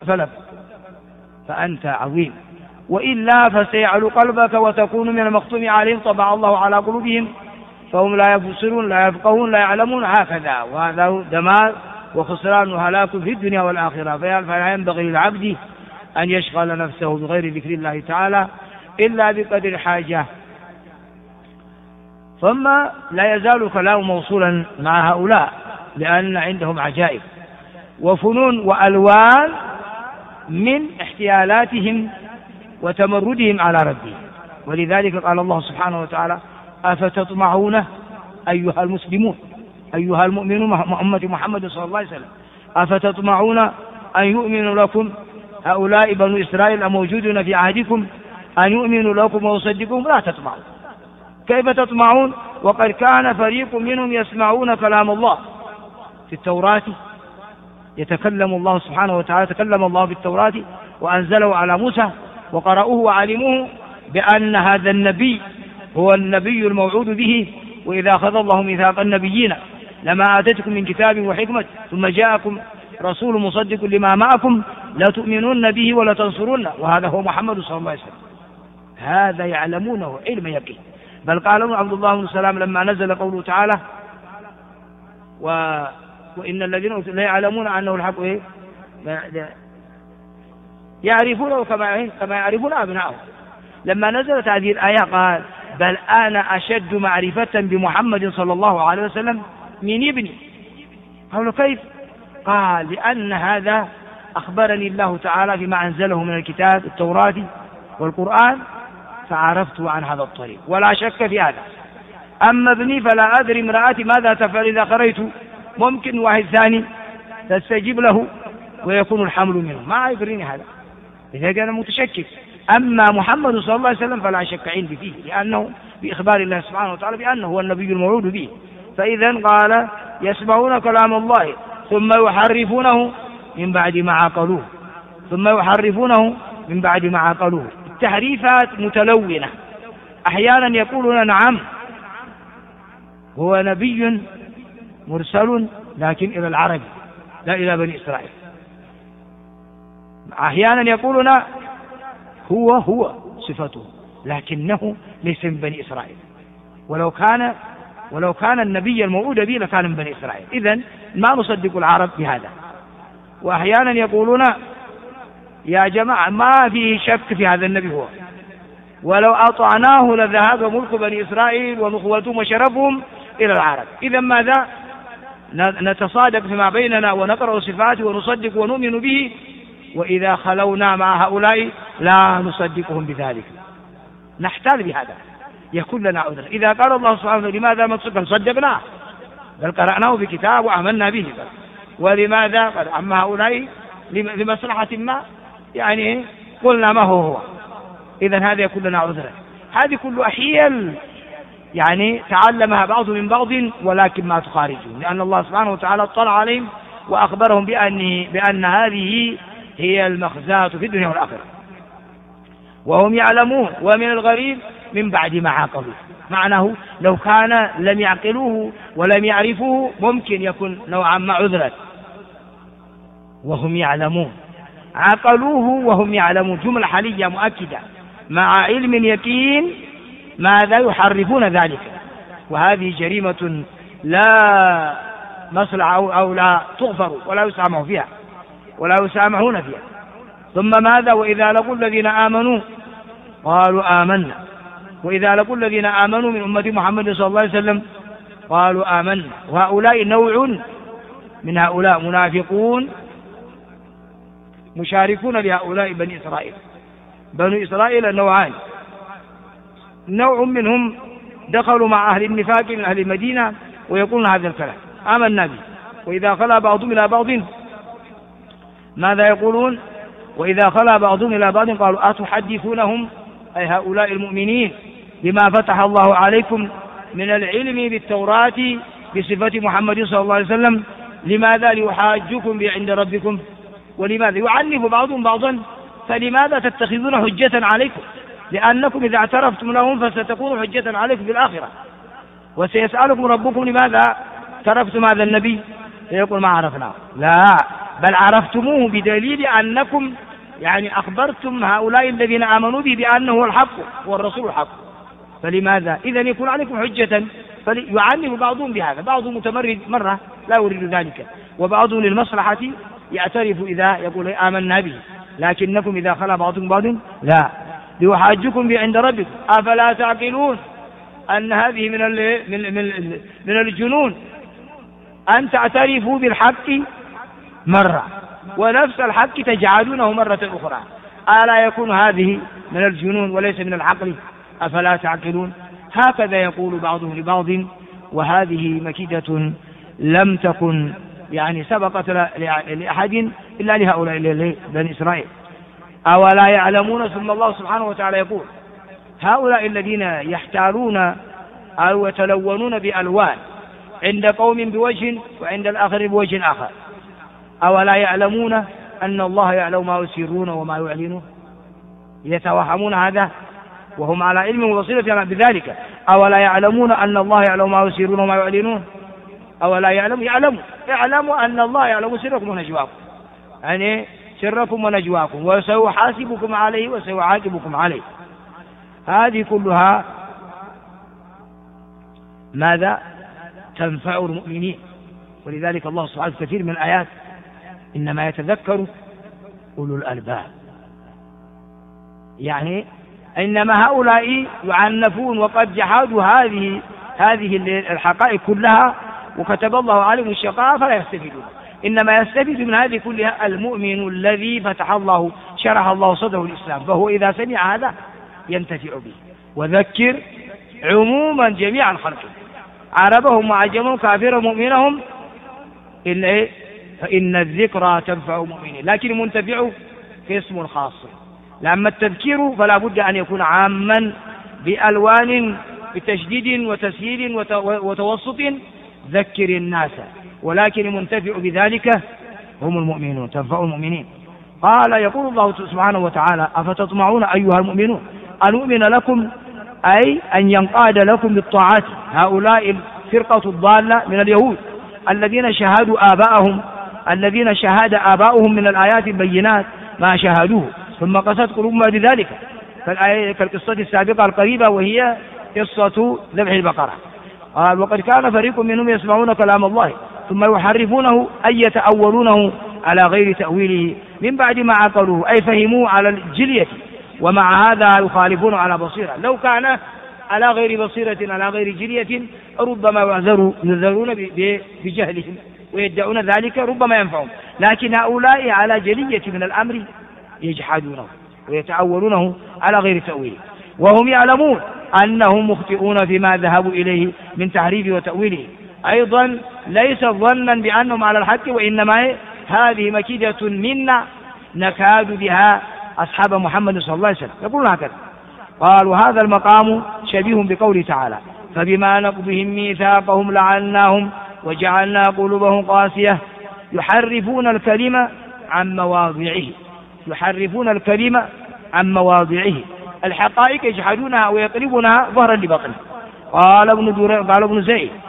فلك فأنت عظيم، وإلا فسيعلو قلبك وتكون من المختوم عليهم طبع الله على قلوبهم فهم لا يبصرون لا يفقهون لا يعلمون، هكذا. وهذا دمار وخسران وهلاك في الدنيا والآخرة. فلا ينبغي للعبد أن يشغل نفسه بغير ذكر الله تعالى إلا بقدر الحاجة. ثم لا يزال الكلام موصولا مع هؤلاء لأن عندهم عجائب وفنون وألوان من احتيالاتهم وتمردهم على ربهم. ولذلك قال الله سبحانه وتعالى: أفتطمعون أيها المسلمون أيها المؤمنون أمة محمد صلى الله عليه وسلم أفتطمعون أن يؤمنوا لكم هؤلاء بنو إسرائيل الموجودون في عهدكم أن يؤمنوا لكم ويصدقون؟ لا تطمعون. كيف تطمعون وقد كان فريق منهم يسمعون كلام الله في التوراة؟ يتكلم الله سبحانه وتعالى، تكلم الله في التوراة وأنزله على موسى وقرأوه وعلموه بأن هذا النبي هو النبي الموعود به، وإذا أخذ الله ميثاق النبيين لما آتيتكم من كتاب وحكمة ثم جاءكم رسول مصدق لما معكم لتؤمنون به ولتنصرونه، وهذا هو محمد صلى الله عليه وسلم. هذا يعلمونه علم يقين. بل قال عبد الله بن سلام لما نزل قوله تعالى: وإن الذين لا يعلمون أنه الحق يعرفونه كما يعرفون أبنائهم. لما نزلت هذه الآية قال: بل أنا أشد معرفة بمحمد صلى الله عليه وسلم من ابني. قالوا: كيف؟ قال: لأن هذا أخبرني الله تعالى فيما أنزله من الكتاب التوراة والقرآن فعرفت عن هذا الطريق ولا شك في هذا. أما ابني فلا أدري امرأتي ماذا تفعل إذا خرجت، ممكن واحد ثاني تستجيب له ويكون الحمل منه، ما يدريني هذا، إذا كان متشكك. أما محمد صلى الله عليه وسلم فلا شك عندي فيه، لأنه بإخبار الله سبحانه وتعالى بأنه هو النبي الموعود به. فإذا قال: يسمعون كلام الله ثم يحرفونه من بعد ما عقلوه، ثم يحرفونه من بعد ما عقلوه. التحريفات متلونة، أحيانا يقولون نعم هو نبي مرسل لكن إلى العرب لا إلى بني إسرائيل. أحيانا يقولون هو صفته لكنه ليس من بني إسرائيل، ولو كان النبي الموعود به لكان من بني إسرائيل، إذن ما نصدق العرب بهذا. وأحيانا يقولون يا جماعة ما في شك في هذا النبي هو، ولو أطعناه لذهب ملك بني إسرائيل ونخوتهم وشرفهم إلى العرب. إذن ماذا؟ نتصادق فيما بيننا ونقرأ صفاته ونصدق ونؤمن به، وإذا خلونا مع هؤلاء لا نصدقهم بذلك، نحتال بهذا، يكون لنا عذر. إذا قال الله سبحانه لماذا ما صدقناه؟ بل قرأناه في كتاب وعملنا به. ولماذا؟ قال أما هؤلاء لمصلحة ما، يعني قلنا ما هو. إذن هذا يكون لنا عذرا. هذه كل أحيال يعني تعلمها بعض من بعض ولكن ما تخارجهم، لأن الله سبحانه وتعالى اطلع عليهم وأخبرهم بأن هذه هي المخزاة في الدنيا والآخرة وهم يعلمون. ومن الغريب من بعد ما عقلوه، معناه لو كان لم يعقلوه ولم يعرفوه ممكن يكون نوعا ما عذرا. وهم يعلمون، عقلوه وهم يعلمون، جملة حالية مؤكدة مع علم يقين ماذا يحرفون ذلك. وهذه جريمة لا مصلحة أو لا تغفر ولا يسامح فيها ولا يسامحون فيها. ثم ماذا؟ وإذا لقوا الذين آمنوا قالوا آمنا، وإذا لقوا الذين آمنوا من أمة محمد صلى الله عليه وسلم قالوا آمنا. وهؤلاء نوع من هؤلاء منافقون مشاركون لهؤلاء بني إسرائيل. بني إسرائيل نوعان، نوع منهم دخلوا مع أهل النفاق من أهل المدينة ويقولون هذا الكلام آمنا به، وإذا خلا بعضهم إلى بعض ماذا يقولون؟ وإذا خلا بعضهم إلى بعض قالوا أتحدثونهم أي هؤلاء المؤمنين بما فتح الله عليكم من العلم بالتوراة بصفة محمد صلى الله عليه وسلم، لماذا؟ ليحاجوكم به عند ربكم. ولماذا؟ يعنف بعضهم بعضا، فلماذا تتخذون حجة عليكم؟ لأنكم إذا اعترفتم لهم فستكون حجة عليكم في الآخرة، وسيسألكم ربكم لماذا تركتم هذا النبي؟ فيقول ما عرفناه. لا، بل عرفتموه بدليل أنكم يعني أخبرتم هؤلاء الذين آمنوا به بأنه هو الحق والرسول الحق. فلماذا إذن يكون عليكم حجة؟ فيعنف بعضهم بهذا، بعضهم متمرد مرة لا يريد ذلك، وبعضهم للمصلحة يعترف إذا يقول آمنا به، لكنكم إذا خلا بعضكم بعض لا. ليحاجكم به عند ربكم أفلا تعقلون. أن هذه من الجنون أن تعترفوا بالحق مرة ونفس الحق تجعلونه مرة أخرى، ألا يكون هذه من الجنون وليس من العقل؟ أفلا تعقلون. هكذا يقول بعضهم لبعض، وهذه مكيدة لم تكن يعني سبقت لأحد إلا لهؤلاء بني إسرائيل. أولا يعلمون. ثم الله سبحانه وتعالى يقول هؤلاء الذين يحتالون أو يتلونون بألوان عند قوم بوجه وعند الآخر بوجه آخر، أولا يعلمون أن الله يعلم ما يسرون وما يعلنون؟ يتوهمون هذا وهم على علم وبصيرة بذلك. أولا يعلمون أن الله يعلم ما يسرون وما يعلنون؟ أولا يعلموا أن الله يعلم سركم ونجواكم، يعني سركم ونجواكم، وسيحاسبكم عليه وسيعاقبكم عليه. هذه كلها ماذا؟ تنفع المؤمنين. ولذلك الله سبحانه في كثير من الآيات إنما يتذكر أولو الألباب، يعني إنما هؤلاء يعنفون وقد جحدوا هذه الحقائق كلها وكتب الله عليهم الشقاء فلا يستفيدون. إنما يستفيد من هذه كلها المؤمن الذي شرح الله صدره الإسلام، فهو إذا سمع هذا ينتفع به. وذكر عموما جميع الخلق عربهم وعجمهم كافرهم مؤمنهم فإن الذكرى تنفع المؤمنين، لكن المنتفع قسم خاص. لأما التذكير فلا بد أن يكون عاما بألوان بتشديد وتسهيل وتوسط، ذكر الناس، ولكن المنتفع بذلك هم المؤمنون، تنفع المؤمنين. قال يقول الله سبحانه وتعالى أفتطمعون أيها المؤمنون أن نؤمن لكم، أي أن ينقاد لكم بالطاعات هؤلاء الفرقة الضالة من اليهود الذين شهد آباؤهم من الآيات البينات ما شاهدوه ثم قست قلوبهم بذلك، كالقصة السابقة القريبة وهي قصة ذبح البقرة. قال وقد كان فريق منهم يسمعون كلام الله ثم يحرفونه أي يتأولونه على غير تأويله من بعد ما عقلوه، أي فهموه على الجلية، ومع هذا يخالفون على بصيرة. لو كان على غير بصيرة على غير جلية ربما يعذرون بجهلهم ويدعون ذلك ربما ينفعهم، لكن هؤلاء على جلية من الأمر يجحدونه ويتأولونه على غير تأويله، وهم يعلمون أنهم مخطئون فيما ذهبوا إليه من تحريف وتأويله. أيضا ليس ظنا بأنهم على الحق، وإنما هذه مكيدة منا نكاد بها أصحاب محمد صلى الله عليه وسلم. يقولون هكذا. قال وهذا المقام شبيه بقوله تعالى فبما نقضهم ميثاقهم لعناهم وجعلنا قلوبهم قاسية يحرفون الكلمة عن مواضعه الحقائق يجحدونها ويقلبونها ظهرا لبطن. قال ابن زيد